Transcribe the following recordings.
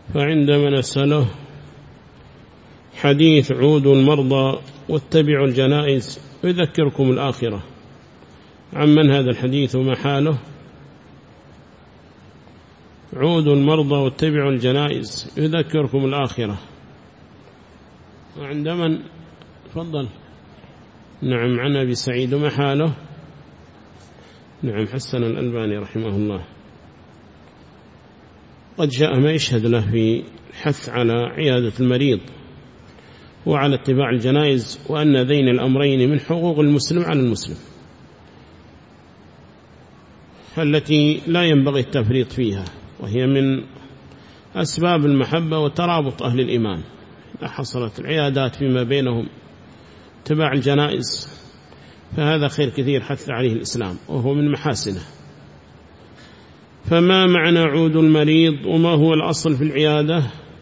فعندما نسأله حديث عودوا المرضى واتبعوا الجنائز يذكركم الآخرة، عمن هذا الحديث وما حاله؟ عودوا المرضى واتبعوا الجنائز يذكركم الآخرة. وعندما تفضل. نعم، عن أبي سعيد وما حاله؟ نعم، حسن الألباني رحمه الله قد جاء ما يشهد له في الحث على عيادة المريض وعلى اتباع الجنائز، وأن ذين الأمرين من حقوق المسلم على المسلم التي لا ينبغي التفريط فيها، وهي من أسباب المحبة وترابط أهل الإيمان. إذا حصلت العيادات فيما بينهم اتباع الجنائز فهذا خير كثير حث عليه الإسلام وهو من محاسنه. فما معنى عود المريض وما هو الأصل في العيادة؟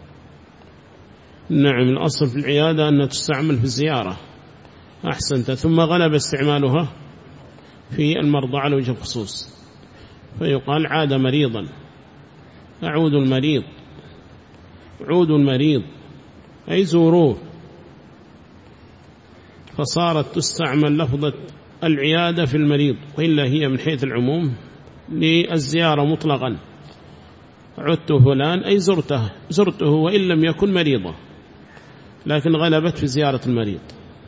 نعم، الأصل في العيادة أن تستعمل في الزيارة، أحسنت، ثم غلب استعمالها في المرضى على وجه الخصوص، فيقال عاد مريضا، أعود المريض، عود المريض أي زوروه، فصارت تستعمل لفظة العيادة في المريض، وإلا هي من حيث العموم للزيارة مطلقا. عدت فلان أي زرته وإن لم يكن مريضا، لكن غلبت في زيارة المريض.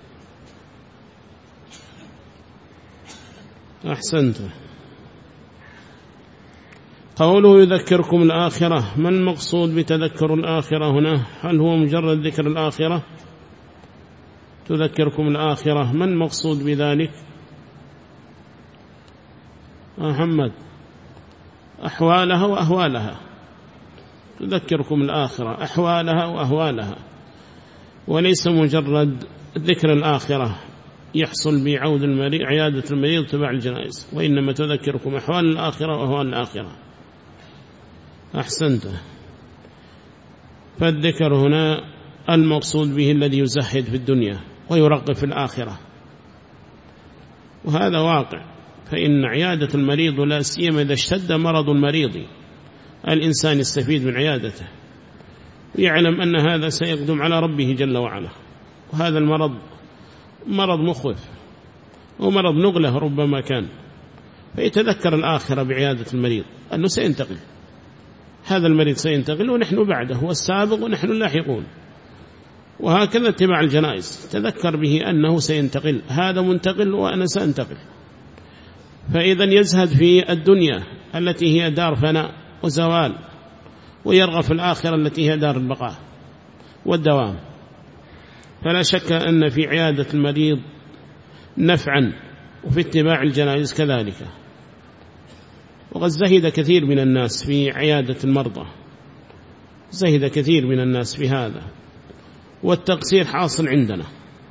أحسنت. قوله يذكركم الآخرة، ما المقصود بتذكر الآخرة هنا؟ هل هو مجرد ذكر الآخرة؟ تذكركم الآخرة، ما المقصود بذلك؟ محمد، أحوالها وأهوالها، تذكركم الآخرة أحوالها وأهوالها، وليس مجرد ذكر الآخرة يحصل بعود المريض عيادة المريض تبع الجنائز، وإنما تذكركم أحوال الآخرة وأهوال الآخرة. أحسنت. فالذكر هنا المقصود به الذي يزهد في الدنيا ويرغب في الآخرة، وهذا واقع. فإن عيادة المريض لا سيما إذا اشتد مرض المريض الإنسان يستفيد من عيادته ويعلم أن هذا سيقدم على ربه جل وعلا، وهذا المرض مرض مخوف ومرض نغلة ربما كان، فيتذكر الآخرة بعيادة المريض أنه سينتقل، هذا المريض سينتقل ونحن بعده، هو السابق ونحن اللاحقون. وهكذا اتباع الجنائز، تذكر به أنه سينتقل، هذا منتقل وأنا سأنتقل. فإذا يزهد في الدنيا التي هي دار فناء وزوال، ويرغب في الآخرة التي هي دار البقاء والدوام. فلا شك أن في عيادة المريض نفعا، وفي اتباع الجنائز كذلك. وقد زهد كثير من الناس في عيادة المرضى، زهد كثير من الناس في هذا، والتقصير حاصل عندنا.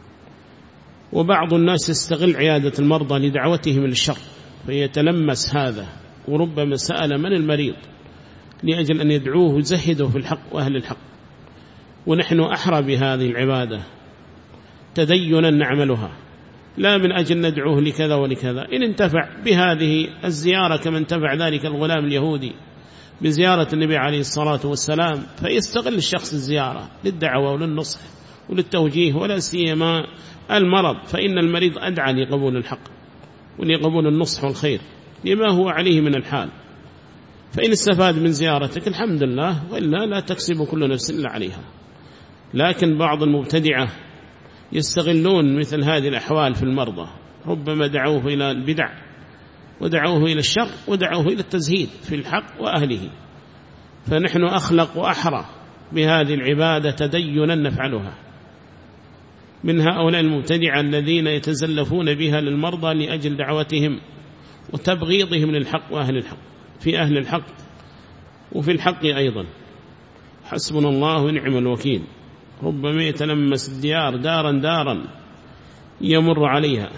وبعض الناس يستغل عيادة المرضى لدعوتهم للشر، فيتلمس هذا، وربما سأل من المريض لأجل أن يدعوه ويزهده في الحق وأهل الحق. ونحن أحرى بهذه العبادة تدينا نعملها، لا من أجل ندعوه لكذا ولكذا. إن انتفع بهذه الزيارة كما انتفع ذلك الغلام اليهودي بزيارة النبي عليه الصلاة والسلام، فيستغل الشخص الزيارة للدعوة وللنصح وللتوجيه، ولا سيما المرض، فإن المريض أدعى لقبول الحق ولقبول النصح والخير لما هو عليه من الحال. فإن استفاد من زيارتك الحمد لله، وإلا لا تكسب كل نفس إلا عليها. لكن بعض المبتدعة يستغلون مثل هذه الأحوال في المرضى، ربما دعوه إلى البدع ودعوه إلى الشر ودعوه إلى التزهيد في الحق وأهله. فنحن أخلق وأحرى بهذه العبادة تدينا نفعلها من هؤلاء المبتدعة الذين يتزلفون بها للمرضى لأجل دعوتهم وتبغيضهم للحق وأهل الحق، في أهل الحق وفي الحق أيضا. حسبنا الله ونعم الوكيل. ربما يتلمس الديار دارا دارا يمر عليها.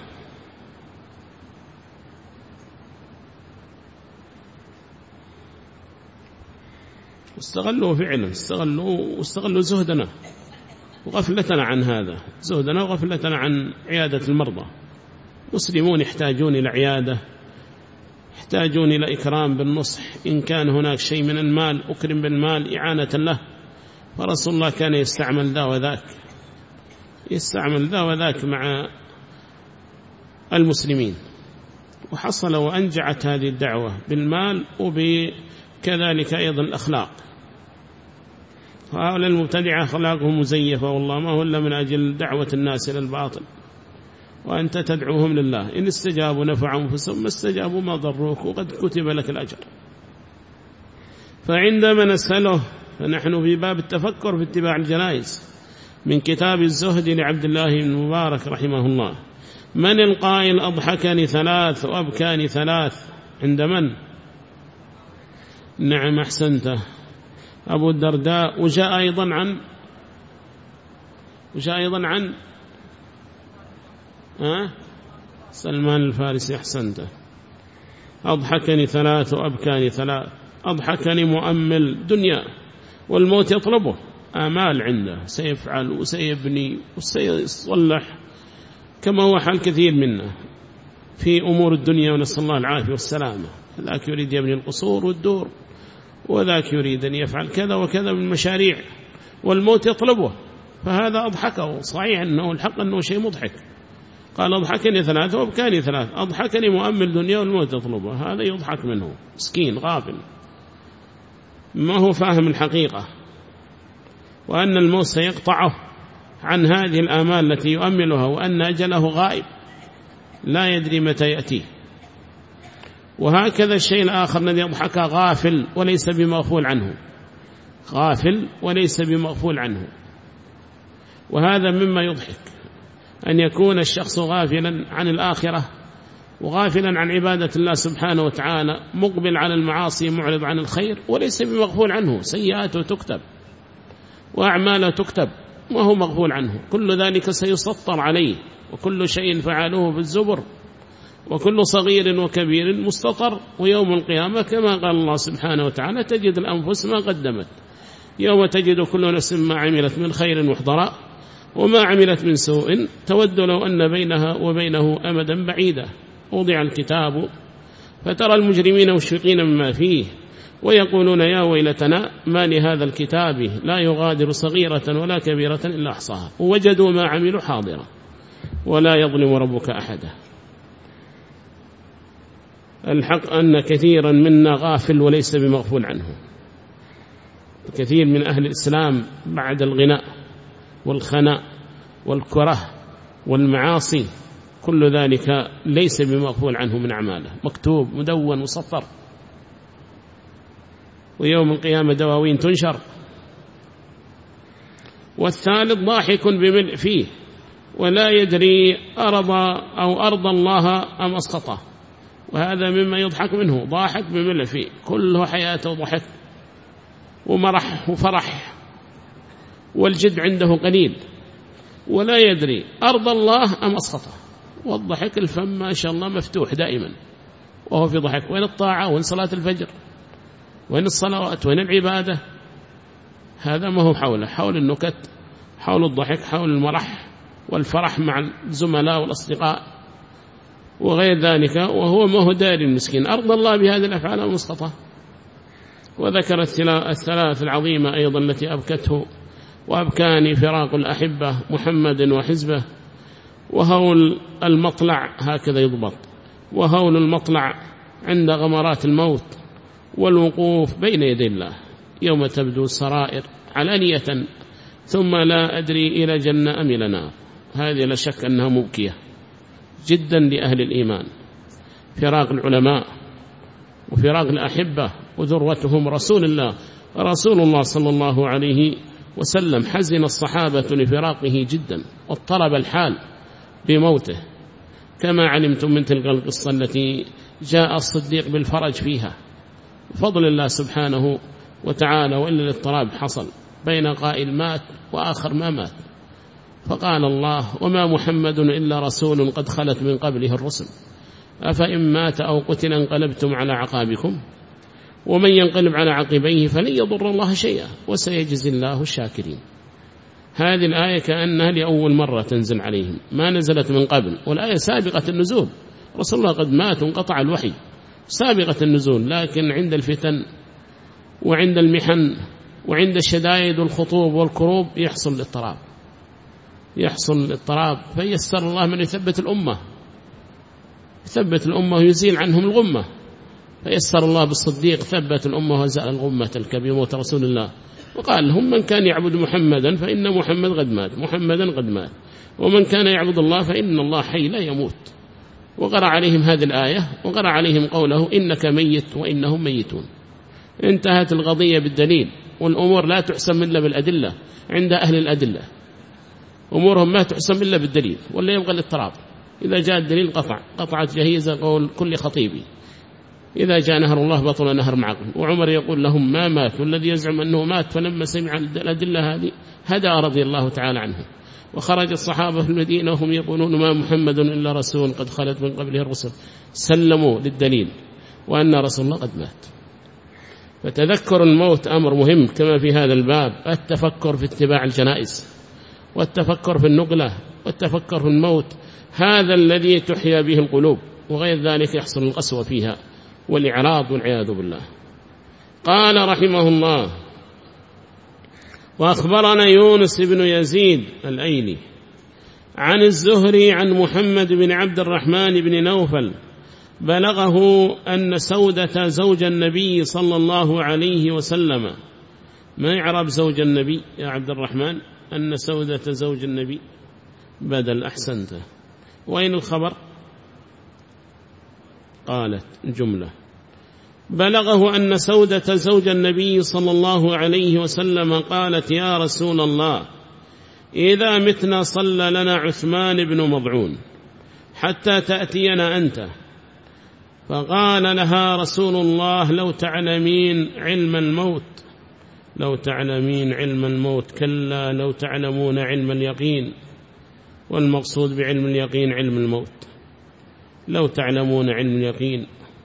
استغلوا فعلا، استغلوا زهدنا وغفلتنا عن هذا، زهدنا وغفلتنا عن عيادة المرضى. مسلمون يحتاجون إلى عيادة، يحتاجون إلى إكرام بالنصح، إن كان هناك شيء من المال أكرم بالمال إعانة له، فرسول الله كان يستعمل ذا وذاك، يستعمل ذا وذاك مع المسلمين، وحصل وأنجعت هذه الدعوة بالمال وبكذلك أيضا الأخلاق. هؤلاء المبتدعة أخلاقهم مزيفة والله ما هو إلا من أجل دعوة الناس إلى الباطل، وأنت تدعوهم لله، إن استجابوا نفعوا أنفسهم، ما استجابوا ما ضروك، وقد كتب لك الأجر. فعندما نسأله، فنحن في باب التفكر في اتباع الجنائز من كتاب الزهد لعبد الله بن مبارك رحمه الله: من القائل أضحكني ثلاث وأبكاني ثلاث؟ عند من؟ نعم أحسنت، أبو الدرداء. وجاء أيضا عن سلمان الفارسي. أحسنت، أضحكني ثلاث وأبكاني ثلاث. أضحكني مؤمل دنيا والموت يطلبه، آمال عنده سيفعل وسيبني وسيصلح، كما هو حال كثير منا في أمور الدنيا، ونسأل الله العافية والسلامة. ذاك يريد يبني القصور والدور، وذاك يريد أن يفعل كذا وكذا من المشاريع، والموت يطلبه، فهذا أضحكه. صحيح أنه الحق أنه شيء مضحك. قال أضحكني ثلاث وأبكاني ثلاث. أضحكني مؤمل دنيا والموت يطلبه، هذا يضحك منه، مسكين غافل، ما هو فاهم الحقيقة، وأن الموت سيقطعه عن هذه الآمال التي يؤملها، وأن أجله غائب لا يدري متى يأتيه. وهكذا الشيء الآخر الذي يضحك غافل وليس بمغفول عنه، غافل وليس بمغفول عنه. وهذا مما يضحك، أن يكون الشخص غافلا عن الآخرة وغافلا عن عبادة الله سبحانه وتعالى، مقبل على المعاصي معرض عن الخير، وليس بمغفول عنه. سيئاته تكتب وأعماله تكتب، ما هو مغفول عنه. كل ذلك سيسطر عليه، وكل شيء فعلوه في الزبر، وكل صغير وكبير مستطر. ويوم القيامة كما قال الله سبحانه وتعالى: تجد الأنفس ما قدمت، يوم تجد كل نفس ما عملت من خير محضرا وما عملت من سوء تود لو أن بينها وبينه أمدا بعيدا. وضع الكتاب فترى المجرمين مشفقين مما فيه ويقولون يا ويلتنا ما لهذا الكتاب لا يغادر صغيرة ولا كبيرة إلا أحصاها ووجدوا ما عملوا حاضرا ولا يظلم ربك أحدا. الحق أن كثيرا منا غافل وليس بمغفول عنه. كثير من أهل الإسلام بعد الغناء والخناء والكره والمعاصي كل ذلك ليس بمغفول عنه من أعماله، مكتوب مدون مصفر، ويوم القيامة دواوين تنشر. والثالث ضاحك بملء فيه ولا يدري أرضى الله أم أسقطه، وهذا مما يضحك منه. ضاحك بملء فيه، كله حياته ضحك ومرح وفرح، والجد عنده قليل، ولا يدري أرضى الله أم أسقطه. والضحك الفم ما شاء الله مفتوح دائما وهو في ضحك. وين الطاعة؟ وين صلاة الفجر؟ وين الصلوات؟ وين العبادة؟ هذا ما هو حوله، حول النكت، حول الضحك، حول المرح والفرح مع الزملاء والأصدقاء وغير ذلك، وهو ما هو داري المسكين أرضى الله بهذه الأفعال المسقطة. وذكر الثلاث العظيمة أيضا التي أبكته وأبكاني فراق الأحبة محمد وحزبه، وهول المطلع هكذا يضبط، وهول المطلع عند غمرات الموت، والوقوف بين يدي الله يوم تبدو السرائر علانية ثم لا أدري إلى جنة أم إلى نار. هذه لا شك أنها مبكية جدا لأهل الإيمان. فراق العلماء وفراق الأحبة وذروتهم رسول الله صلى الله عليه وسلم. حزن الصحابة لفراقه جدا واضطرب الحال بموته، كما علمتم من تلك القصة التي جاء الصديق بالفرج فيها بفضل الله سبحانه وتعالى، وإلا الاضطراب حصل بين قائل مات وآخر ما مات. فقال الله: وما محمد إلا رسول قد خلت من قبله الرسل أفإن مات أو قتل انقلبتم على عقابكم ومن ينقلب على عقبيه فلن يضر الله شيئا وسيجزي الله الشاكرين. هذه الآية كأنها لأول مرة تنزل عليهم، ما نزلت من قبل، والآية سابقة النزول. رسول الله قد مات وانقطع الوحي، سابقة النزول، لكن عند الفتن وعند المحن وعند الشدائد والخطوب والكروب يحصل الاضطراب، فيسر الله من يثبت الأمة ويزيل عنهم الغمة، فيسر الله بالصديق ثبت الأمة وزال الغمة تلك بموت رسول الله، وقال لهم من كان يعبد محمدا فإن محمد قد مات، ومن كان يعبد الله فإن الله حي لا يموت. وقرأ عليهم هذه الآية، وقرأ عليهم قوله إنك ميت وإنهم ميتون. انتهت القضية بالدليل، والأمور لا تحسم إلا بالأدلة. عند أهل الأدلة أمورهم ما تحسم إلا بالدليل، ولا يبغى الاضطراب. إذا جاء الدليل قطعت جهيزة قول كل خطيبي، إذا جاء نهر الله بطل نهر معكم. وعمر يقول لهم ما مات، والذي يزعم أنه مات، فلما سمع الأدلة هذه هدى رضي الله تعالى عنه. وخرج الصحابة في المدينة وهم يقولون ما محمد إلا رسول قد خلت من قبله الرسل، سلموا للدليل وأن رسول الله قد مات. فتذكر الموت أمر مهم، كما في هذا الباب التفكر في اتباع الجنائز، والتفكر في النقلة، والتفكر في الموت، هذا الذي تحيا به القلوب، وغير ذلك يحصل القسوة فيها والإعراض والعياذ بالله. قال رحمه الله: وأخبرنا يونس بن يزيد الأيلي عن الزهري عن محمد بن عبد الرحمن بن نوفل بلغه أن سودة زوج النبي صلى الله عليه وسلم. ما يعرب زوج النبي يا عبد الرحمن؟ أن سودة زوج النبي بدل، أحسنت. وين الخبر؟ قالت جملة: بلغه أن سودة زوج النبي صلى الله عليه وسلم قالت: يا رسول الله، إذا متنا صلى لنا عثمان بن مضعون حتى تأتينا أنت. فقال لها رسول الله: لو تعلمين علم الموت كلا لو تعلمون علم اليقين. والمقصود بعلم اليقين علم الموت. لو تعلمون علم اليقين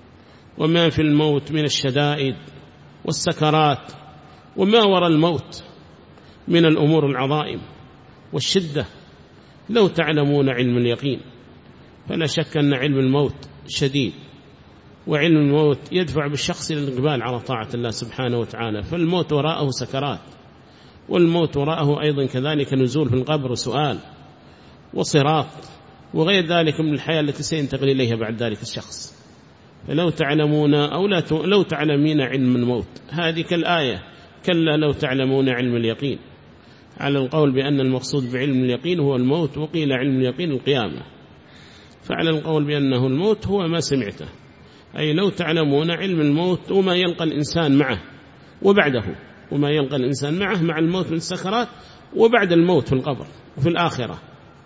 وما في الموت من الشدائد والسكرات وما وراء الموت من الأمور العظائم والشدة، لو تعلمون علم اليقين. فلا شك أن علم الموت شديد، وعلم الموت يدفع بالشخص إلى الإقبال على طاعة الله سبحانه وتعالى. فالموت وراءه سكرات، والموت وراءه أيضا كذلك نزول في القبر وسؤال وصراط وغير ذلك من الحياة التي سينتقل إليها بعد ذلك الشخص. فلو تعلمون أو لو تعلمين علم الموت، هذه كالآية كلا لو تعلمون علم اليقين، على القول بأن المقصود بعلم اليقين هو الموت، وقيل علم اليقين القيامة. فعلى القول بأنه الموت هو ما سمعته، أي لو تعلمون علم الموت وما يلقى الإنسان معه وبعده، وما يلقى الإنسان معه مع الموت من السكرات وبعد الموت في القبر وفي الآخرة.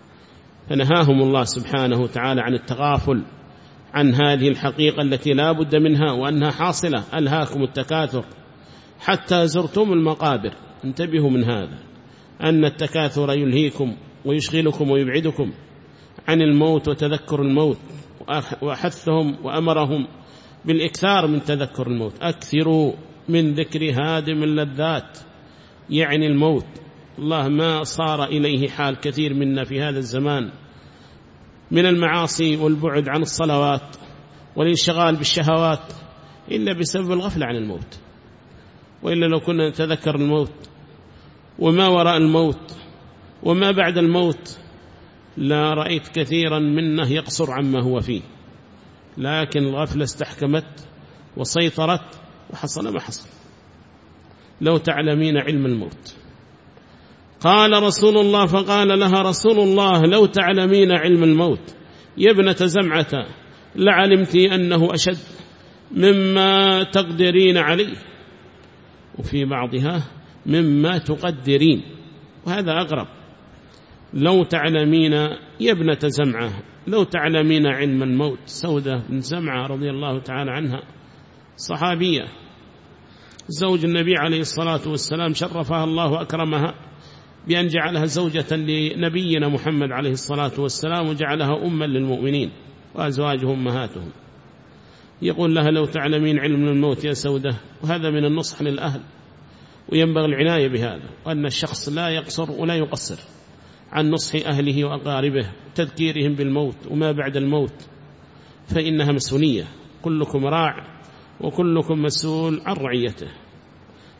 فنهاهم الله سبحانه وتعالى عن التغافل عن هذه الحقيقة التي لا بد منها وأنها حاصلة. ألهاكم التكاثر حتى زرتم المقابر. انتبهوا من هذا، أن التكاثر يلهيكم ويشغلكم ويبعدكم عن الموت وتذكر الموت، وأحثهم وأمرهم بالإكثار من تذكر الموت. أكثروا من ذكر هادم اللذات، يعني الموت. الله ما صار إليه حال كثير منا في هذا الزمان من المعاصي والبعد عن الصلوات والانشغال بالشهوات إلا بسبب الغفلة عن الموت. وإلا لو كنا نتذكر الموت وما وراء الموت وما بعد الموت لا رأيت كثيرا منه يقصر عما هو فيه، لكن الغفلة استحكمت وسيطرت وحصل ما حصل. لو تعلمين علم الموت. قال رسول الله، فقال لها رسول الله: لو تعلمين علم الموت يا ابنة زمعة لعلمت أنه أشد مما تقدرين عليه، وفي بعضها مما تقدرين، وهذا أغرب. لو تعلمين يا ابنة زمعة، لو تعلمين علم الموت. سودة بن زمعة رضي الله تعالى عنها صحابية، زوج النبي عليه الصلاة والسلام، شرفها الله وأكرمها بأن جعلها زوجة لنبينا محمد عليه الصلاة والسلام، وجعلها أما للمؤمنين وأزواجهم أمهاتهم. يقول لها: لو تعلمين علم الموت يا سودة. وهذا من النصح للأهل، وينبغي العناية بهذا، وأن الشخص لا يقصر ولا يقصر عن نصح أهله وأقاربه، تذكيرهم بالموت وما بعد الموت، فإنها مسؤولية. كلكم راع وكلكم مسؤول عن رعيته.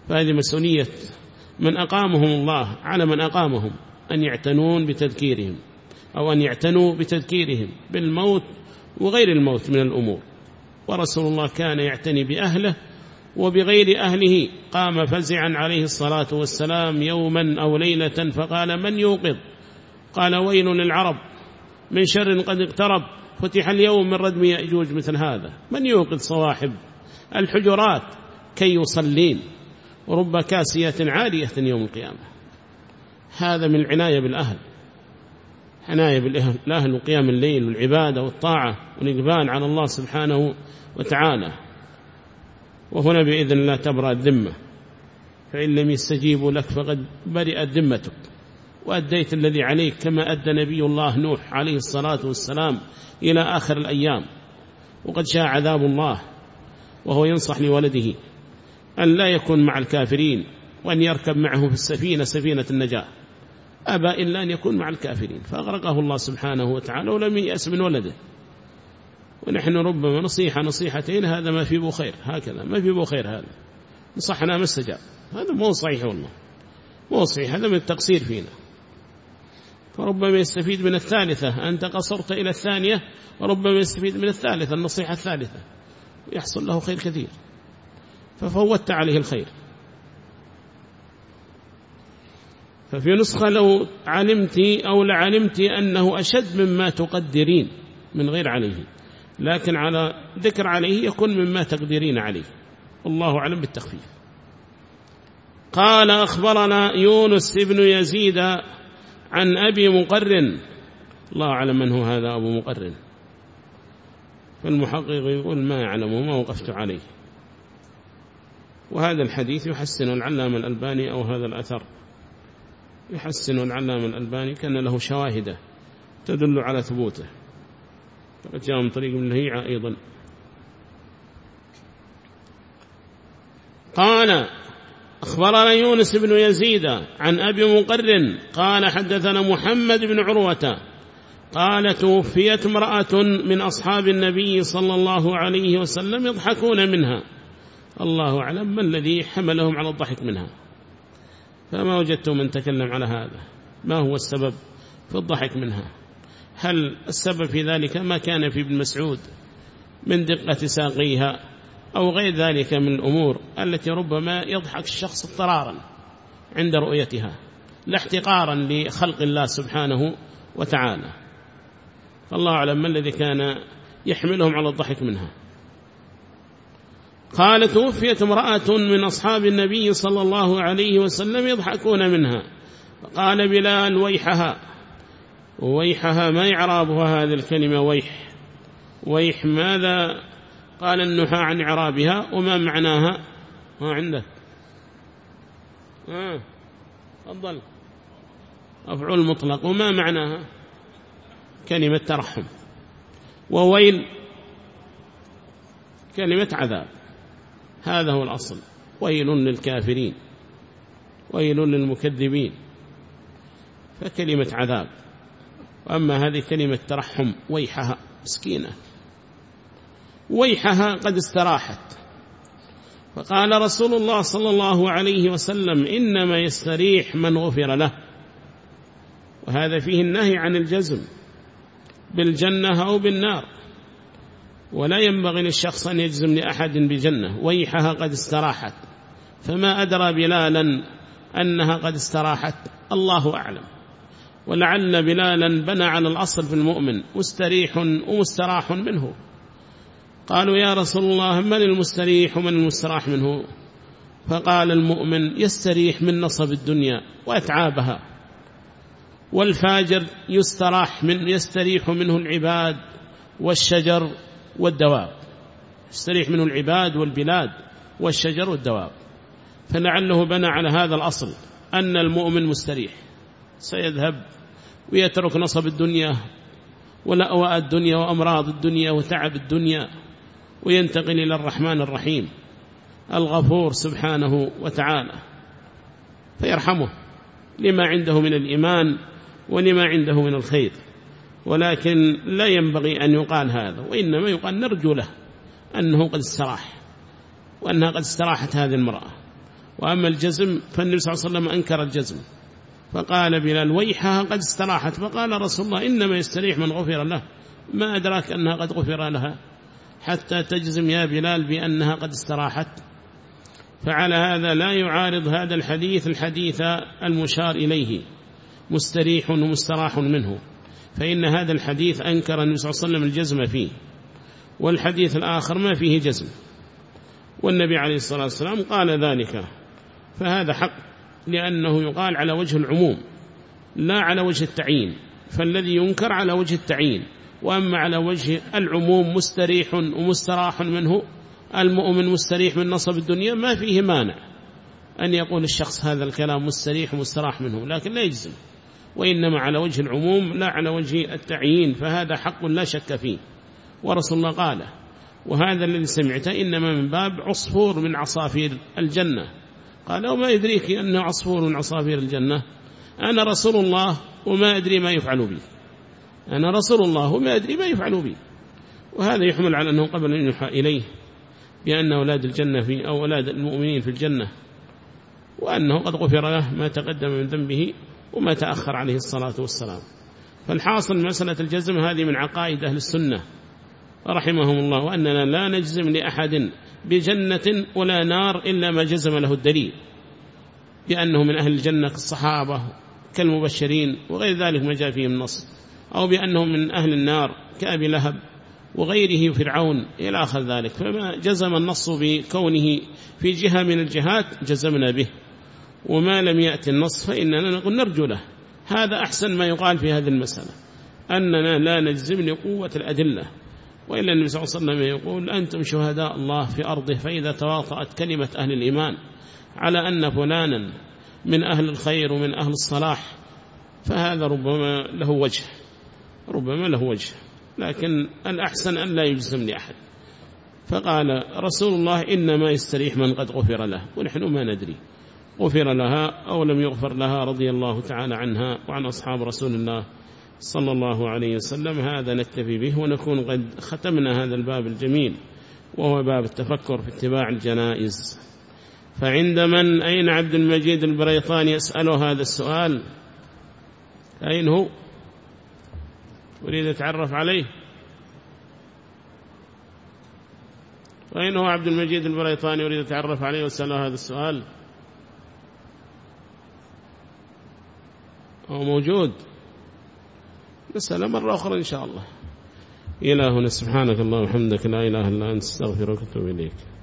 فهذه مسؤولية من أقامهم الله على من أقامهم، أن يعتنون بتذكيرهم أو أن يعتنوا بتذكيرهم بالموت وغير الموت من الأمور. ورسول الله كان يعتني بأهله وبغير أهله. قام فزعا عليه الصلاة والسلام يوما أو ليلة فقال: من يوقظ؟ قال: ويل للعرب من شر قد اقترب، فتح اليوم من ردم يأجوج مثل هذا. من يوقظ صواحب الحجرات كي يصلين، ورب كاسية عارية يوم القيامة. هذا من العناية بالأهل، عناية بالأهل وقيام الليل والعبادة والطاعة والإقبال على الله سبحانه وتعالى. وهنا بإذن الله تبرأ الذمة، فإن لم يستجيبوا لك فقد برئت ذمتك وأديت الذي عليك، كما أدى نبي الله نوح عليه الصلاة والسلام إلى آخر الأيام. وقد شاء عذاب الله وهو ينصح لولده أن لا يكون مع الكافرين، وأن يركب معه في السفينة، سفينة النجاة. أبى إلا أن يكون مع الكافرين فأغرقه الله سبحانه وتعالى ولم يأس من ولده. ونحن ربما نصيحتين هذا ما فيه خير، هكذا ما فيه خير، هذا نصحنا ما استجاب، هذا مو صحيح، والله مو صحيح، هذا من التقصير فينا. فربما يستفيد من الثالثة، أنت قصرت إلى الثانية، وربما يستفيد من الثالثة، النصيحة الثالثة، ويحصل له خير كثير، ففوت عليه الخير. ففي نسخة: لو علمت أو لعلمت أنه أشد مما تقدرين، من غير عليه، لكن على ذكر عليه يكون مما تقدرين عليه، الله أعلم بالتخفيف. قال: أخبرنا يونس بن يزيد عن أبي مقرن. الله أعلم من هو هذا أبو مقرن، فالمحقق يقول ما يعلم وما وقفت عليه. وهذا الحديث يحسن العلامة الألباني، أو هذا الأثر يحسن العلامة الألباني، كان له شواهد تدل على ثبوته، فقد جاء من طريق من لهيعة أيضا. قال: أخبرنا يونس بن يزيد عن أبي مقرن قال: حدثنا محمد بن عروة قال: توفيت امرأة من أصحاب النبي صلى الله عليه وسلم يضحكون منها. الله أعلم ما الذي حملهم على الضحك منها، فما وجدت من تكلم على هذا، ما هو السبب في الضحك منها؟ هل السبب في ذلك ما كان في ابن مسعود من دقة ساقيها، أو غير ذلك من الأمور التي ربما يضحك الشخص اضطرارا عند رؤيتها، لا احتقارا لخلق الله سبحانه وتعالى؟ فالله أعلم ما الذي كان يحملهم على الضحك منها. قال: توفيت امرأة من أصحاب النبي صلى الله عليه وسلم يضحكون منها، فقال بلال: ويحها. ويحها ما إعرابها هذه الكلمة ويح ماذا قال النحاة عن إعرابها وما معناها؟ ما عندك؟ تفضل. أفعل مطلق. وما معناها؟ كلمة ترحم. وويل كلمة عذاب، هذا هو الأصل. ويل للكافرين، ويل للمكذبين، فكلمة عذاب. وأما هذه كلمة ترحم، ويحها مسكينة، ويحها قد استراحت. فقال رسول الله صلى الله عليه وسلم: إنما يستريح من غفر له. وهذا فيه النهي عن الجزم بالجنة أو بالنار، ولا ينبغي للشخص أن يجزم لأحد بجنة. ويحها قد استراحت، فما أدرى بلالا أنها قد استراحت؟ الله أعلم. ولعل بلالا بنى على الأصل في المؤمن، مستريح ومستراح منه. قالوا: يا رسول الله من المستريح ومن المستراح منه؟ فقال: المؤمن يستريح من نصب الدنيا وأتعابها، والفاجر يستريح منه العباد والشجر والدواب، يستريح منه العباد والبلاد والشجر والدواب. فلعله بنى على هذا الأصل أن المؤمن مستريح، سيذهب ويترك نصب الدنيا ولأواء الدنيا وأمراض الدنيا وتعب الدنيا، وينتقل إلى الرحمن الرحيم الغفور سبحانه وتعالى، فيرحمه لما عنده من الإيمان ولما عنده من الخير. ولكن لا ينبغي أن يقال هذا، وإنما يقال نرجو له أنه قد استراح، وأنها قد استراحت هذه المرأة، وأما الجزم فالنبي صلى الله عليه وسلم أنكر الجزم، فقال بلال ويحها قد استراحت، فقال رسول الله إنما يستريح من غفر له، ما أدراك أنها قد غفر لها حتى تجزم يا بلال بأنها قد استراحت. فعلى هذا لا يعارض هذا الحديث المشار إليه مستريح ومستراح منه، فإن هذا الحديث أنكر النبي صلى الله عليه وسلم الجزم فيه، والحديث الآخر ما فيه جزم، والنبي عليه الصلاة والسلام قال ذلك، فهذا حق، لأنه يقال على وجه العموم لا على وجه التعيين، فالذي ينكر على وجه التعيين، وأما على وجه العموم مستريح ومستراح منه، المؤمن مستريح من نصب الدنيا، ما فيه مانع أن يقول الشخص هذا الكلام مستريح ومستراح منه، لكن لا يجزم، وإنما على وجه العموم لا على وجه التعيين، فهذا حق لا شك فيه، ورسول الله قاله. وهذا الذي سمعته إنما من باب عصفور من عصافير الجنة، قال وما يدريك أنه عصفور من عصافير الجنة؟ أنا رسول الله وما أدري ما يفعل بي، أنا رسول الله وما أدري ما يفعل بي. وهذا يحمل على أنه قبل أن يوحى إليه بأن أولاد الجنة في أو أولاد المؤمنين في الجنة، وأنه قد غفر له ما تقدم من ذنبه وما تأخر عليه الصلاة والسلام. فالحاصل مسألة الجزم هذه من عقائد أهل السنة رحمهم الله، وأننا لا نجزم لأحد بجنة ولا نار إلا ما جزم له الدليل بأنه من أهل الجنة كالصحابة كالمبشرين وغير ذلك ما جاء فيه من نص، أو بأنه من أهل النار كأبي لهب وغيره فرعون إلى آخر ذلك. فما جزم النص بكونه في جهة من الجهات جزمنا به، وما لم يأتي النص فإننا نقول نرجو له. هذا أحسن ما يقال في هذه المسألة، أننا لا نجزم لقوة الأدلة، وإلا النبي صلى الله عليه وسلم يقول أنتم شهداء الله في أرضه، فإذا تواطأت كلمة أهل الإيمان على أن فلانا من أهل الخير ومن أهل الصلاح فهذا ربما له وجه، لكن الأحسن أن لا يجزم لأحد. فقال رسول الله إنما يستريح من قد غفر له، ونحن ما ندري غفر لها أو لم يغفر لها، رضي الله تعالى عنها وعن أصحاب رسول الله صلى الله عليه وسلم. هذا نكتفي به، ونكون قد ختمنا هذا الباب الجميل، وهو باب التفكر في اتباع الجنائز. فعند من أين عبد المجيد البريطاني يسأله هذا السؤال؟ أين هو؟ أريد أتعرف عليه. أين هو عبد المجيد البريطاني؟ أريد أتعرف عليه وأسأله هذا السؤال. هو موجود؟ نسأله مرة أخرى إن شاء الله. إلهنا سبحانك اللهم وبحمدك لا إله إلا أنت، استغفرك وأتوب إليك.